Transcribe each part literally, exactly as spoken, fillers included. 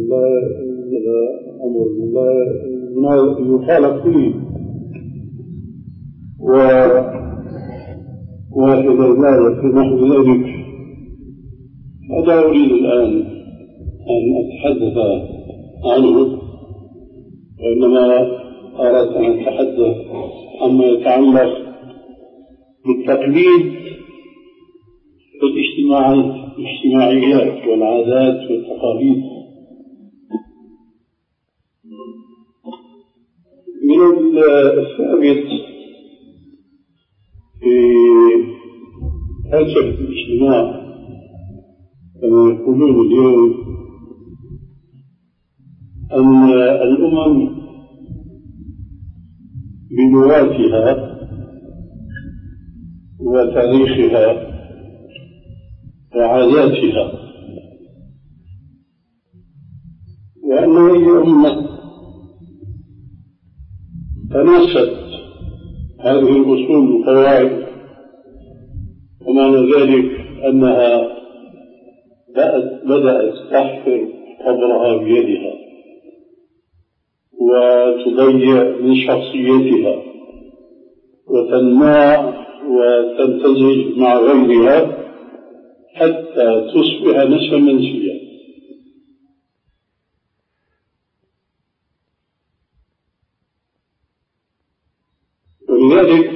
لا أمر لا يخالف فيه، وإذا زاد في نحو ذلك. هذا أريد الآن أن أتحدث عنه، وإنما أردت أن أتحدث عما يتعلق بالتقليد في الاجتماعيات والعادات والتقاليد. من الثابت في فلسفة الاجتماع كما يقولون اليوم أن الأمم بلغاتها وتاريخها وعاداتها، وأن أي أمة تناست هذه الأصول والقواعد، ومعنى ذلك أنها بدأت تحفر قبرها بيدها وتضيع من شخصيتها وتنمى وتمتزج مع غيرها حتى تصبح نسبا منسيا. ولذلك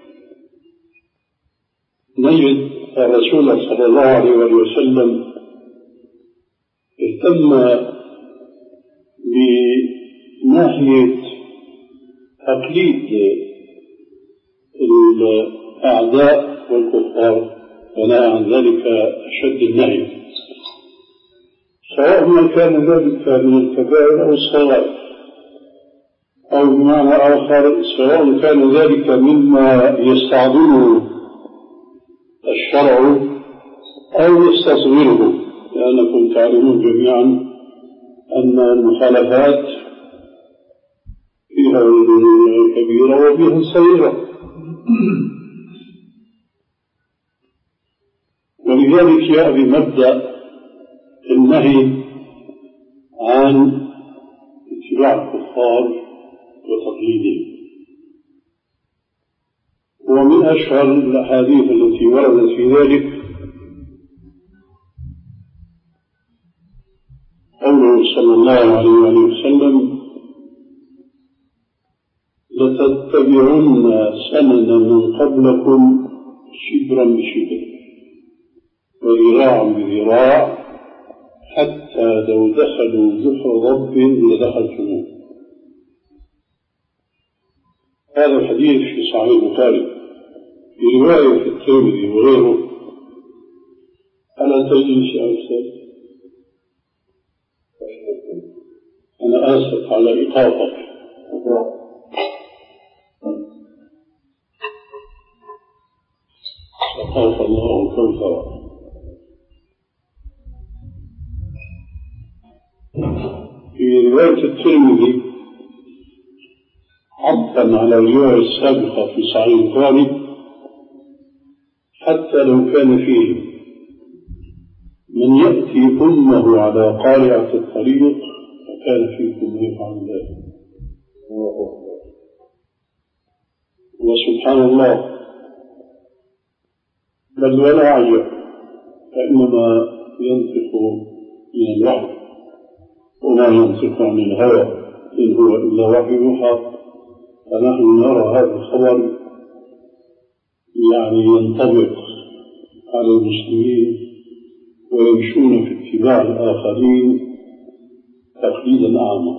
نجد الرسول صلى الله عليه وسلم اهتم بناحية تقليد الأعداء والكفار، ونهى عن ذلك أشد النهي، سواء ما كان ذلك من الكبائر أو الصغائر، أو بمعنى آخر سواء كان ذلك مما يستعظمه الشرع أو يستصغره، لأنكم تعلمون جميعا أن المخالفات فيها كبيرة وفيها صغيرة. ولذلك جاء بمبدأ النهي عن اتباع الكفار وتقليدهم. ومن أشهر الأحاديث التي وردت في ذلك قوله صلى الله عليه وسلم: لتتبعن سنن من قبلكم شبرا بشبر وذراعا بذراع حتى لو دخلوا جحر ضب لدخلتموه. هذا الحديث في صحيح البخاري، في رواية في الترمذي وغيره. ألا تجلس يا أستاذ؟ أنا آسف على إيقافك. سقاك الله الكوثر. في رواية الترمذي عطفا على الرواية السابقة في صحيح البخاري: حتى لو كان فيه من يأتي أمه على قارعة الطريق فكان فيكم يفعل ذلك. وسبحان الله، بل ولا عجب، فإنما ينطق من الوحي وما ينطق عن الهوى إن هو إلا وحي يوحى. فنحن نرى هذا الخبر يعني ينطبق على المسلمين ويمشون في اتباع الآخرين تقليدا أعمى.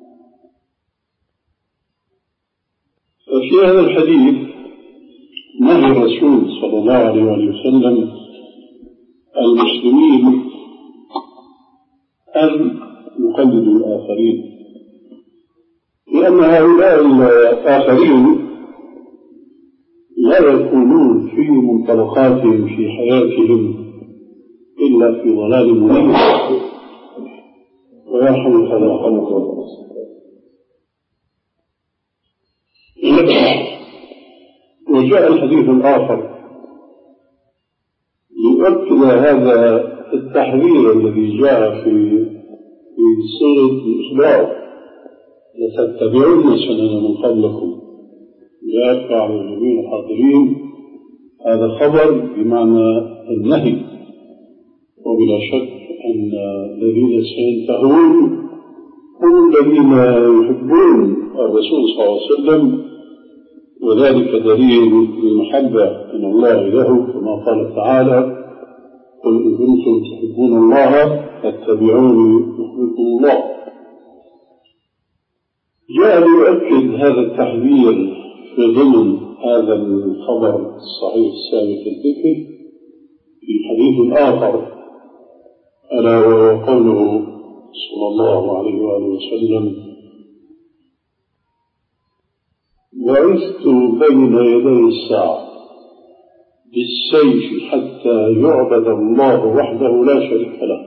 ففي هذا الحديث نهى الرسول صلى الله عليه وسلم المسلمين أن يقلدوا الآخرين، لأن هؤلاء الآخرين لا يكونون في منطلقاتهم في حياتهم إلا في ضلال مبين ويرحم الله. وجاء الحديث الآخر ليؤكد هذا التحذير الذي جاء في في بصيغة الإخبار لتتبعون سنن من قبلكم يأتي على الجميع الحاضرين. هذا خبر بمعنى النهي، وبلا شك أن الذين سينتهون هم الذين يحبون الرسول صلى الله عليه وسلم، وذلك دليل المحبة من الله له، كما قال تعالى: قل إن كنتم تحبون الله فاتبعوني يحببكم الله. جاء ليؤكد هذا التحذير في ضمن هذا الخبر الصحيح السابق الذكر في حديث آخر، ألا وهو قوله صلى الله عليه وآله وسلم: بعثت بين يدي الساعة بالسيف حتى يعبد الله وحده لا شريك له،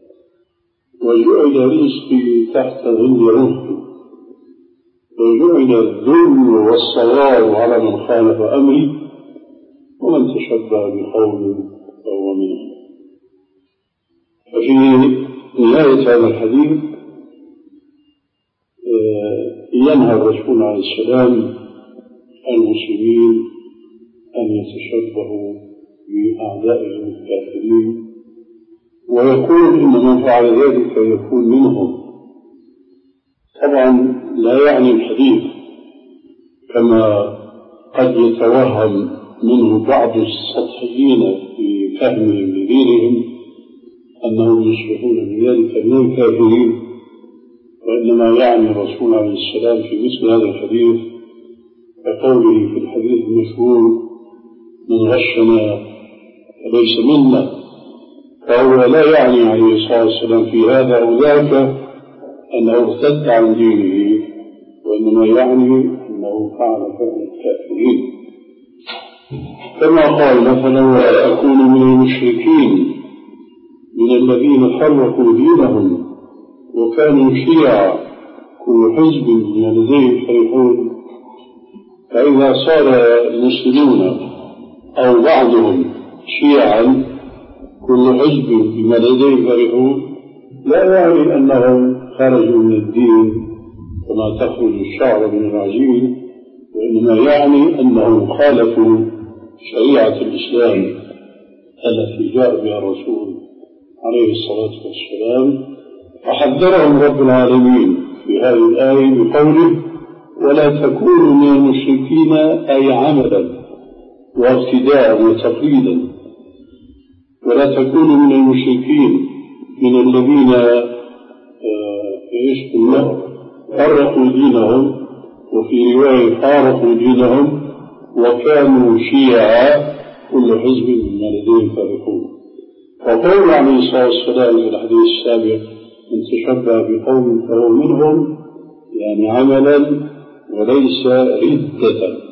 وجعل رزقي تحت ظل رمحي، وجعل الذل والصواب على من خالف أمري، ومن تشبه بقوم فهو منهم. ففي نهاية هذا الحديث ينهى الرسول عليه السلام المسلمين أن يتشبهوا بأعدائهم الكافرين، ويقول إن من فعل ذلك يكون منهم. طبعا لا يعني الحديث كما قد يتوهم منه بعض السطحيين في فهمهم لدينهم أنهم يصبحون بذلك من الكافرين، وإنما يعني الرسول عليه السلام في مثل هذا الحديث كقوله في الحديث المشهور: من غشنا فليس منا. فهو لا يعني عليه الصلاة والسلام في هذا أو ذاك أنه ارتد عن دينه، وإنما يعني أنه فعل فعل الكافرين، كما قال مثلا: ولا أكون من المشركين من الذين فرقوا دينهم وكانوا شيعا كل حزب بما لديهم فرحون. فإذا صار المسلمون أو بعضهم شيعا كل حزب بما لديهم فرحون لا يعني أنهم خرجوا من الدين كما تخرج الشعر من العجين، وإنما يعني أنهم خالفوا شريعة الإسلام التي جاء بها الرسول عليه الصلاة والسلام. فحذرهم رب العالمين في هذه الآية بقوله: ولا تكونوا من المشركين، أي عملا واقتداء وتقليدا. ولا تكونوا من المشركين من الذين آه فرقوا دينهم، وفي رواية فارقوا دينهم وكانوا شيعا كل حزب بما لديهم فرحون. وقول عليه الصلاة والسلام في الحديث السابق: من تشبه بقوم فهو منهم، يعني عملا وليس ردة.